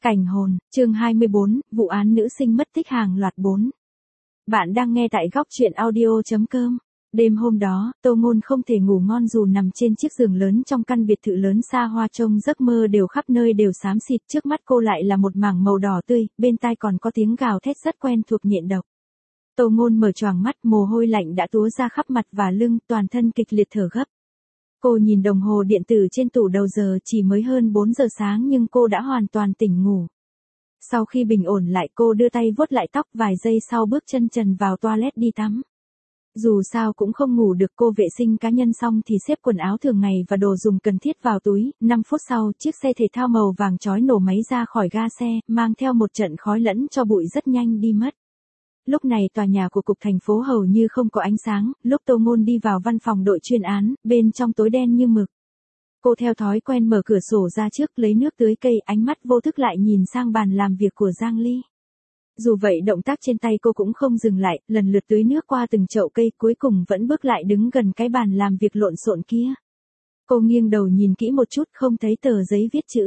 Cảnh hồn, chương 24, vụ án nữ sinh mất tích hàng loạt 4. Bạn đang nghe tại góc truyện audio.com. Đêm hôm đó, Tô Ngôn không thể ngủ ngon dù nằm trên chiếc giường lớn trong căn biệt thự lớn xa hoa, trông giấc mơ đều khắp nơi đều xám xịt, trước mắt cô lại là một mảng màu đỏ tươi, bên tai còn có tiếng gào thét rất quen thuộc nhện độc. Tô Ngôn mở choàng mắt, mồ hôi lạnh đã túa ra khắp mặt và lưng, toàn thân kịch liệt thở gấp. Cô nhìn đồng hồ điện tử trên tủ đầu giờ, chỉ mới hơn 4 giờ sáng nhưng cô đã hoàn toàn tỉnh ngủ. Sau khi bình ổn lại, cô đưa tay vuốt lại tóc, vài giây sau bước chân trần vào toilet đi tắm. Dù sao cũng không ngủ được, cô vệ sinh cá nhân xong thì xếp quần áo thường ngày và đồ dùng cần thiết vào túi. 5 phút sau, chiếc xe thể thao màu vàng chói nổ máy ra khỏi ga xe, mang theo một trận khói lẫn tro bụi rất nhanh đi mất. Lúc này tòa nhà của cục thành phố hầu như không có ánh sáng, lúc Tô Ngôn đi vào văn phòng đội chuyên án, bên trong tối đen như mực. Cô theo thói quen mở cửa sổ ra trước, lấy nước tưới cây, ánh mắt vô thức lại nhìn sang bàn làm việc của Giang Ly. Dù vậy động tác trên tay cô cũng không dừng lại, lần lượt tưới nước qua từng chậu cây, cuối cùng vẫn bước lại đứng gần cái bàn làm việc lộn xộn kia. Cô nghiêng đầu nhìn kỹ một chút, không thấy tờ giấy viết chữ.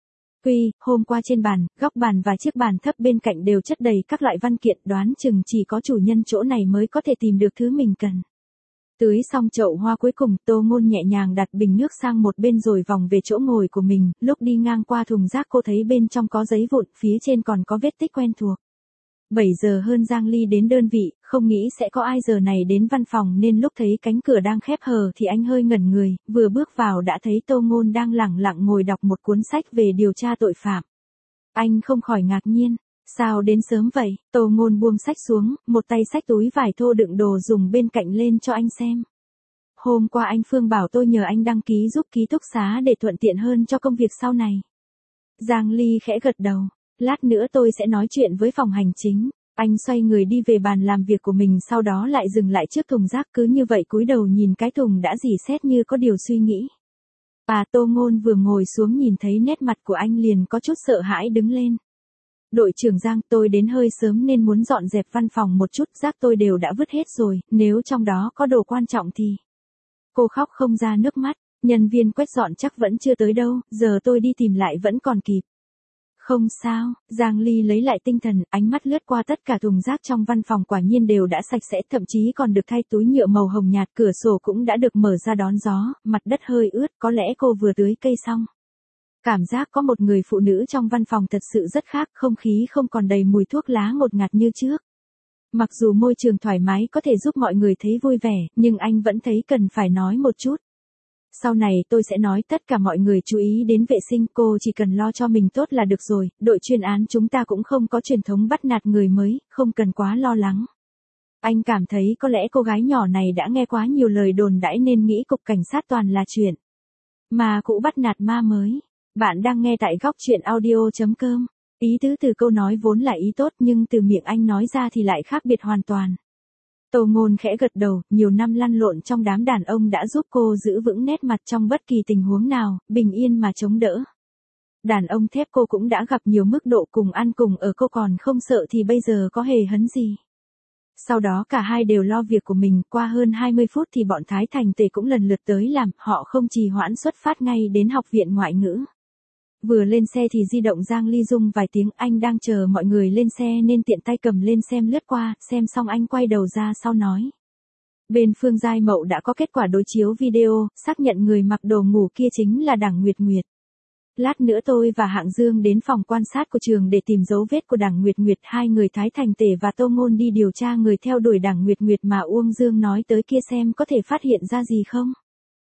Hôm qua trên bàn, góc bàn và chiếc bàn thấp bên cạnh đều chất đầy các loại văn kiện, đoán chừng chỉ có chủ nhân chỗ này mới có thể tìm được thứ mình cần. Tưới xong chậu hoa cuối cùng, Tô Ngôn nhẹ nhàng đặt bình nước sang một bên rồi vòng về chỗ ngồi của mình, lúc đi ngang qua thùng rác cô thấy bên trong có giấy vụn, phía trên còn có vết tích quen thuộc. 7 giờ hơn Giang Ly đến đơn vị, không nghĩ sẽ có ai giờ này đến văn phòng nên lúc thấy cánh cửa đang khép hờ thì anh hơi ngẩn người, vừa bước vào đã thấy Tô Ngôn đang lẳng lặng ngồi đọc một cuốn sách về điều tra tội phạm. Anh không khỏi ngạc nhiên, sao đến sớm vậy? Tô Ngôn buông sách xuống, một tay xách túi vải thô đựng đồ dùng bên cạnh lên cho anh xem. Hôm qua anh Phương bảo tôi nhờ anh đăng ký giúp ký túc xá để thuận tiện hơn cho công việc sau này. Giang Ly khẽ gật đầu. Lát nữa tôi sẽ nói chuyện với phòng hành chính. Anh xoay người đi về bàn làm việc của mình, sau đó lại dừng lại trước thùng rác, cứ như vậy cúi đầu nhìn cái thùng đã rỉ sét như có điều suy nghĩ. Tô Ngôn vừa ngồi xuống nhìn thấy nét mặt của anh liền có chút sợ hãi đứng lên. Đội trưởng Giang, tôi đến hơi sớm nên muốn dọn dẹp văn phòng một chút, rác tôi đều đã vứt hết rồi, nếu trong đó có đồ quan trọng thì... Cô khóc không ra nước mắt, nhân viên quét dọn chắc vẫn chưa tới đâu, giờ tôi đi tìm lại vẫn còn kịp. Không sao, Giang Ly lấy lại tinh thần, ánh mắt lướt qua tất cả thùng rác trong văn phòng, quả nhiên đều đã sạch sẽ, thậm chí còn được thay túi nhựa màu hồng nhạt, cửa sổ cũng đã được mở ra đón gió, mặt đất hơi ướt, có lẽ cô vừa tưới cây xong. Cảm giác có một người phụ nữ trong văn phòng thật sự rất khác, không khí không còn đầy mùi thuốc lá ngột ngạt như trước. Mặc dù môi trường thoải mái có thể giúp mọi người thấy vui vẻ, nhưng anh vẫn thấy cần phải nói một chút. Sau này tôi sẽ nói tất cả mọi người chú ý đến vệ sinh, cô chỉ cần lo cho mình tốt là được rồi, đội chuyên án chúng ta cũng không có truyền thống bắt nạt người mới, không cần quá lo lắng. Anh cảm thấy có lẽ cô gái nhỏ này đã nghe quá nhiều lời đồn đãi nên nghĩ cục cảnh sát toàn là chuyện mà cũ bắt nạt ma mới. Bạn đang nghe tại góc truyện audio.com. Ý tứ từ câu nói vốn là ý tốt nhưng từ miệng anh nói ra thì lại khác biệt hoàn toàn. Tô Ngôn khẽ gật đầu, nhiều năm lăn lộn trong đám đàn ông đã giúp cô giữ vững nét mặt trong bất kỳ tình huống nào, bình yên mà chống đỡ. Đàn ông thép cô cũng đã gặp nhiều mức độ, cùng ăn cùng ở cô còn không sợ thì bây giờ có hề hấn gì. Sau đó cả hai đều lo việc của mình, qua hơn 20 phút thì bọn Thái Thành Tề cũng lần lượt tới làm, họ không trì hoãn xuất phát ngay đến học viện ngoại ngữ. Vừa lên xe thì di động Giang Ly rung vài tiếng, anh đang chờ mọi người lên xe nên tiện tay cầm lên xem lướt qua, xem xong anh quay đầu ra sau nói. Bên Phương Giai Mậu đã có kết quả đối chiếu video, xác nhận người mặc đồ ngủ kia chính là Đằng Nguyệt Nguyệt. Lát nữa tôi và Hạng Dương đến phòng quan sát của trường để tìm dấu vết của Đằng Nguyệt Nguyệt, hai người Thái Thành Tề và Tô Ngôn đi điều tra người theo đuổi Đằng Nguyệt Nguyệt mà Uông Dương nói tới kia xem có thể phát hiện ra gì không.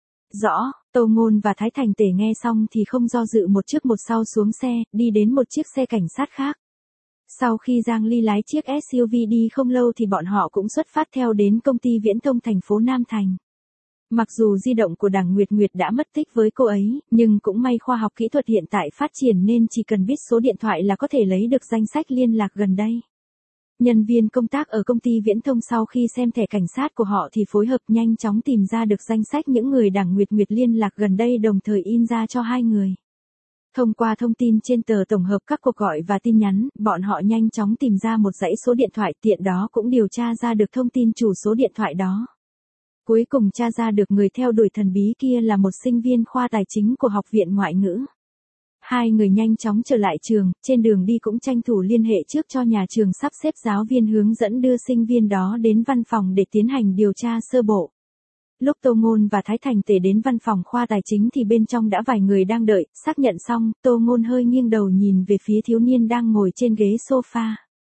Rõ, Tô Ngôn và Thái Thành Tề nghe xong thì không do dự, một trước một sau xuống xe, đi đến một chiếc xe cảnh sát khác. Sau khi Giang Ly lái chiếc SUV đi không lâu thì bọn họ cũng xuất phát theo đến công ty viễn thông thành phố Nam Thành. Mặc dù di động của Đằng Nguyệt Nguyệt đã mất tích với cô ấy, nhưng cũng may khoa học kỹ thuật hiện tại phát triển nên chỉ cần biết số điện thoại là có thể lấy được danh sách liên lạc gần đây. Nhân viên công tác ở công ty viễn thông sau khi xem thẻ cảnh sát của họ thì phối hợp nhanh chóng tìm ra được danh sách những người Đằng Nguyệt Nguyệt liên lạc gần đây, đồng thời in ra cho hai người. Thông qua thông tin trên tờ tổng hợp các cuộc gọi và tin nhắn, bọn họ nhanh chóng tìm ra một dãy số điện thoại, tiện đó cũng điều tra ra được thông tin chủ số điện thoại đó. Cuối cùng tra ra được người theo đuổi thần bí kia là một sinh viên khoa tài chính của học viện ngoại ngữ. Hai người nhanh chóng trở lại trường, trên đường đi cũng tranh thủ liên hệ trước cho nhà trường sắp xếp giáo viên hướng dẫn đưa sinh viên đó đến văn phòng để tiến hành điều tra sơ bộ. Lúc Tô Ngôn và Thái Thành Tể đến văn phòng khoa tài chính thì bên trong đã vài người đang đợi, xác nhận xong, Tô Ngôn hơi nghiêng đầu nhìn về phía thiếu niên đang ngồi trên ghế sofa.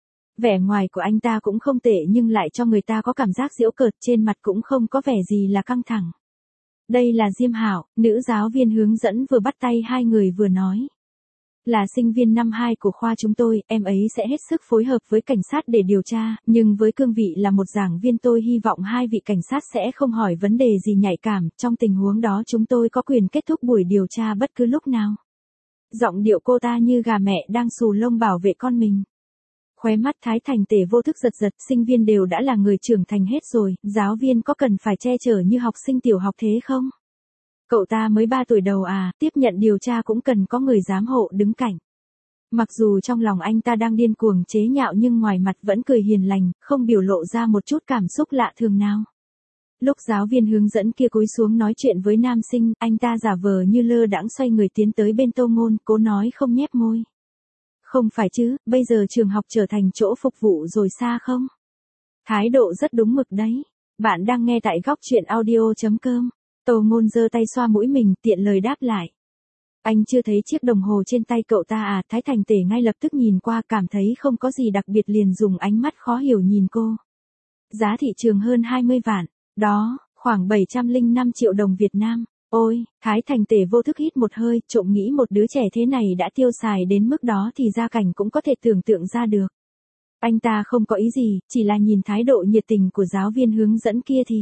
Vẻ ngoài của anh ta cũng không tệ nhưng lại cho người ta có cảm giác giễu cợt, trên mặt cũng không có vẻ gì là căng thẳng. Đây là Diêm Hạo, nữ giáo viên hướng dẫn vừa bắt tay hai người vừa nói. Là sinh viên năm 2 của khoa chúng tôi, em ấy sẽ hết sức phối hợp với cảnh sát để điều tra, nhưng với cương vị là một giảng viên tôi hy vọng hai vị cảnh sát sẽ không hỏi vấn đề gì nhạy cảm, trong tình huống đó chúng tôi có quyền kết thúc buổi điều tra bất cứ lúc nào. Giọng điệu cô ta như gà mẹ đang xù lông bảo vệ con mình. Khóe mắt Thái Thành Tể vô thức giật giật, sinh viên đều đã là người trưởng thành hết rồi, giáo viên có cần phải che chở như học sinh tiểu học thế không? Cậu ta mới 3 tuổi đầu à, tiếp nhận điều tra cũng cần có người giám hộ đứng cạnh. Mặc dù trong lòng anh ta đang điên cuồng chế nhạo nhưng ngoài mặt vẫn cười hiền lành, không biểu lộ ra một chút cảm xúc lạ thường nào. Lúc giáo viên hướng dẫn kia cúi xuống nói chuyện với nam sinh, anh ta giả vờ như lơ đãng xoay người tiến tới bên Tô Ngôn, cố nói không nhếch môi. Không phải chứ, bây giờ trường học trở thành chỗ phục vụ rồi xa không? Thái độ rất đúng mực đấy. Bạn đang nghe tại góc truyện audio.com. Tô Ngôn giơ tay xoa mũi mình, tiện lời đáp lại. Anh chưa thấy chiếc đồng hồ trên tay cậu ta à? Thái Thành Tể ngay lập tức nhìn qua, cảm thấy không có gì đặc biệt liền dùng ánh mắt khó hiểu nhìn cô. Giá thị trường hơn 20 vạn. Đó, khoảng 705 triệu đồng Việt Nam. Ôi, Thái Thành Tể vô thức hít một hơi, trộm nghĩ một đứa trẻ thế này đã tiêu xài đến mức đó thì gia cảnh cũng có thể tưởng tượng ra được. Anh ta không có ý gì, chỉ là nhìn thái độ nhiệt tình của giáo viên hướng dẫn kia thì.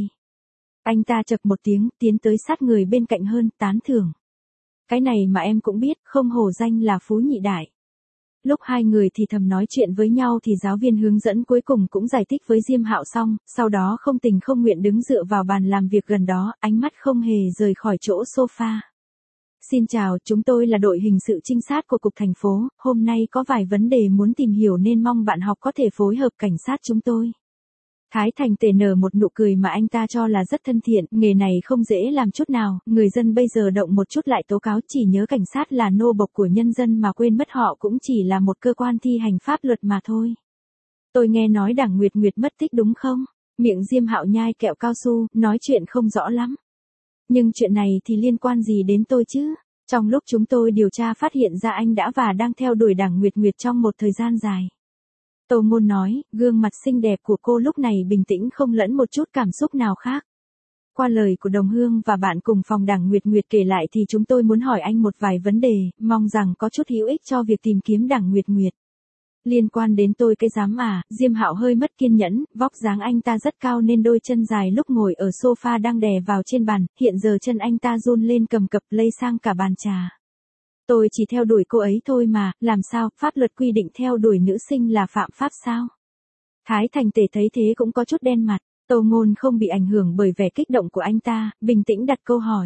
Anh ta chậc một tiếng, tiến tới sát người bên cạnh hơn, tán thưởng. Cái này mà em cũng biết, không hổ danh là phú nhị đại. Lúc hai người thì thầm nói chuyện với nhau thì giáo viên hướng dẫn cuối cùng cũng giải thích với Diêm Hạo xong, sau đó không tình không nguyện đứng dựa vào bàn làm việc gần đó, ánh mắt không hề rời khỏi chỗ sofa. Xin chào, chúng tôi là đội hình sự trinh sát của Cục Thành phố, hôm nay có vài vấn đề muốn tìm hiểu nên mong bạn học có thể phối hợp cảnh sát chúng tôi. Thái Thành Tể nở một nụ cười mà anh ta cho là rất thân thiện, nghề này không dễ làm chút nào, người dân bây giờ động một chút lại tố cáo, chỉ nhớ cảnh sát là nô bộc của nhân dân mà quên mất họ cũng chỉ là một cơ quan thi hành pháp luật mà thôi. Tôi nghe nói Đảng Nguyệt Nguyệt mất tích đúng không? Miệng Diêm Hạo nhai kẹo cao su, nói chuyện không rõ lắm. Nhưng chuyện này thì liên quan gì đến tôi chứ? Trong lúc chúng tôi điều tra phát hiện ra anh đã và đang theo đuổi Đảng Nguyệt Nguyệt trong một thời gian dài. Tô Ngôn nói, gương mặt xinh đẹp của cô lúc này bình tĩnh không lẫn một chút cảm xúc nào khác. Qua lời của đồng hương và bạn cùng phòng Đảng Nguyệt Nguyệt kể lại thì chúng tôi muốn hỏi anh một vài vấn đề, mong rằng có chút hữu ích cho việc tìm kiếm Đảng Nguyệt Nguyệt. Liên quan đến tôi cái dám à? Diêm Hạo hơi mất kiên nhẫn, vóc dáng anh ta rất cao nên đôi chân dài lúc ngồi ở sofa đang đè vào trên bàn, hiện giờ chân anh ta run lên cầm cập lây sang cả bàn trà. Tôi chỉ theo đuổi cô ấy thôi mà, làm sao, pháp luật quy định theo đuổi nữ sinh là phạm pháp sao? Thái Thành Tể thấy thế cũng có chút đen mặt, Tô Ngôn không bị ảnh hưởng bởi vẻ kích động của anh ta, bình tĩnh đặt câu hỏi.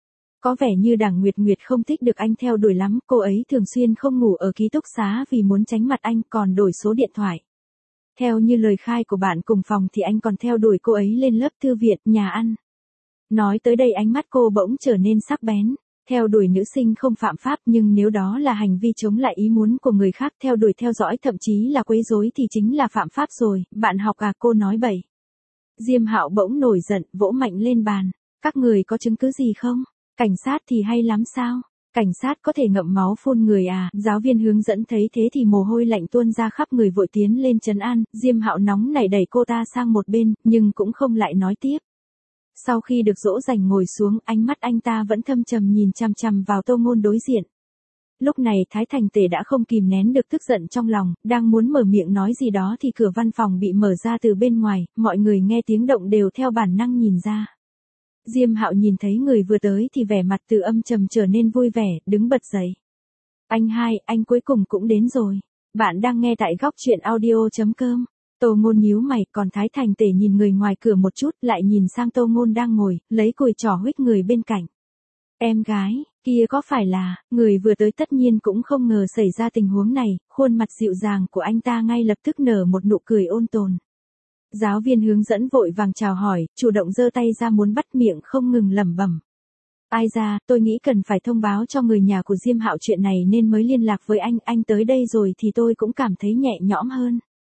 Có vẻ như Đảng Nguyệt Nguyệt không thích được anh theo đuổi lắm, cô ấy thường xuyên không ngủ ở ký túc xá vì muốn tránh mặt anh còn đổi số điện thoại. Theo như lời khai của bạn cùng phòng thì anh còn theo đuổi cô ấy lên lớp thư viện, nhà ăn. Nói tới đây ánh mắt cô bỗng trở nên sắc bén. Theo đuổi nữ sinh không phạm pháp nhưng nếu đó là hành vi chống lại ý muốn của người khác theo đuổi theo dõi thậm chí là quấy rối thì chính là phạm pháp rồi, bạn học à? Cô nói bậy. Diêm Hạo bỗng nổi giận, vỗ mạnh lên bàn. Các người có chứng cứ gì không? Cảnh sát thì hay lắm sao? Cảnh sát có thể ngậm máu phun người à? Giáo viên hướng dẫn thấy thế thì mồ hôi lạnh tuôn ra khắp người vội tiến lên trấn an, Diêm Hạo nóng nảy đẩy cô ta sang một bên, nhưng cũng không lại nói tiếp. Sau khi được dỗ dành ngồi xuống, ánh mắt anh ta vẫn thâm trầm nhìn chằm chằm vào Tô Ngôn đối diện. Lúc này Thái Thành Tể đã không kìm nén được tức giận trong lòng, đang muốn mở miệng nói gì đó thì cửa văn phòng bị mở ra từ bên ngoài, mọi người nghe tiếng động đều theo bản năng nhìn ra. Diêm Hạo nhìn thấy người vừa tới thì vẻ mặt từ âm trầm trở nên vui vẻ, đứng bật dậy. Anh hai, anh cuối cùng cũng đến rồi. Bạn đang nghe tại góc truyện audio.com. Tô Ngôn nhíu mày, còn Thái Thành Tể nhìn người ngoài cửa một chút, lại nhìn sang Tô Ngôn đang ngồi, lấy cùi trỏ huých người bên cạnh. Em gái, kia có phải là, người vừa tới tất nhiên cũng không ngờ xảy ra tình huống này, khuôn mặt dịu dàng của anh ta ngay lập tức nở một nụ cười ôn tồn. Giáo viên hướng dẫn vội vàng chào hỏi, chủ động giơ tay ra muốn bắt miệng không ngừng lẩm bẩm. Ai ra, tôi nghĩ cần phải thông báo cho người nhà của Diêm Hạo chuyện này nên mới liên lạc với anh tới đây rồi thì tôi cũng cảm thấy nhẹ nhõm hơn.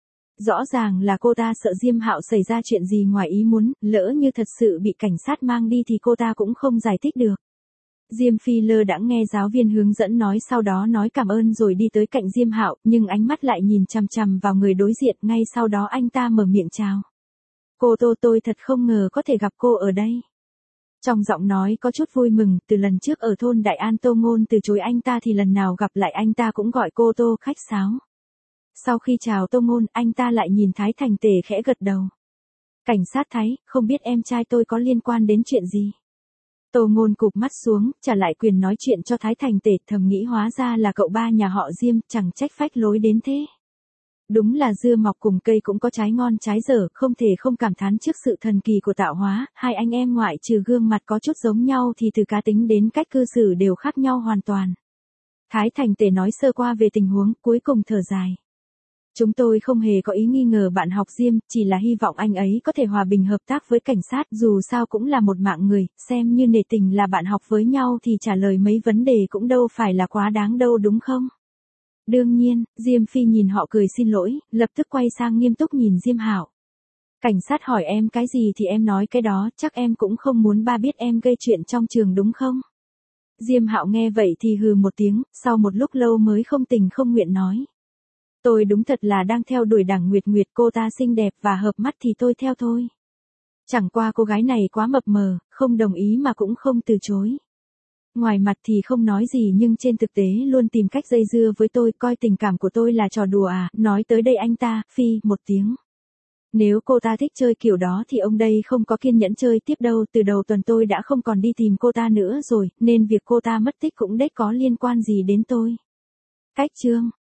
Rõ ràng là cô ta sợ Diêm Hạo xảy ra chuyện gì ngoài ý muốn, lỡ như thật sự bị cảnh sát mang đi thì cô ta cũng không giải thích được. Diêm Phi lơ đãng nghe giáo viên hướng dẫn nói, sau đó nói cảm ơn rồi đi tới cạnh Diêm Hạo, nhưng ánh mắt lại nhìn chằm chằm vào người đối diện, ngay sau đó anh ta mở miệng chào. Cô Tô, tôi thật không ngờ có thể gặp cô ở đây. Trong giọng nói có chút vui mừng, từ lần trước ở thôn Đại An Tô Ngôn từ chối anh ta thì lần nào gặp lại anh ta cũng gọi cô Tô khách sáo. Sau khi chào Tô Ngôn, anh ta lại nhìn Thái Thành Tề khẽ gật đầu. Cảnh sát Thái, không biết em trai tôi có liên quan đến chuyện gì? Tô Ngôn cụp mắt xuống, trả lại quyền nói chuyện cho Thái Thành Tề, thầm nghĩ hóa ra là cậu ba nhà họ Diêm, chẳng trách phách lối đến thế. Đúng là dưa mọc cùng cây cũng có trái ngon trái dở, không thể không cảm thán trước sự thần kỳ của tạo hóa, hai anh em ngoại trừ gương mặt có chút giống nhau thì từ cá tính đến cách cư xử đều khác nhau hoàn toàn. Thái Thành Tề nói sơ qua về tình huống, cuối cùng thở dài. Chúng tôi không hề có ý nghi ngờ bạn học Diêm, chỉ là hy vọng anh ấy có thể hòa bình hợp tác với cảnh sát, dù sao cũng là một mạng người, xem như nể tình là bạn học với nhau thì trả lời mấy vấn đề cũng đâu phải là quá đáng đâu đúng không? Đương nhiên, Diêm Phi nhìn họ cười xin lỗi, lập tức quay sang nghiêm túc nhìn Diêm Hạo. Cảnh sát hỏi em cái gì thì em nói cái đó, chắc em cũng không muốn ba biết em gây chuyện trong trường đúng không? Diêm Hạo nghe vậy thì hừ một tiếng, sau một lúc lâu mới không tình không nguyện nói. Tôi đúng thật là đang theo đuổi Đảng Nguyệt Nguyệt, cô ta xinh đẹp và hợp mắt thì tôi theo thôi. Chẳng qua cô gái này quá mập mờ, không đồng ý mà cũng không từ chối. Ngoài mặt thì không nói gì nhưng trên thực tế luôn tìm cách dây dưa với tôi, coi tình cảm của tôi là trò đùa à, nói tới đây anh ta, phi, một tiếng. Nếu cô ta thích chơi kiểu đó thì ông đây không có kiên nhẫn chơi tiếp đâu, từ đầu tuần tôi đã không còn đi tìm cô ta nữa rồi, nên việc cô ta mất tích cũng đếch có liên quan gì đến tôi. Cách chương.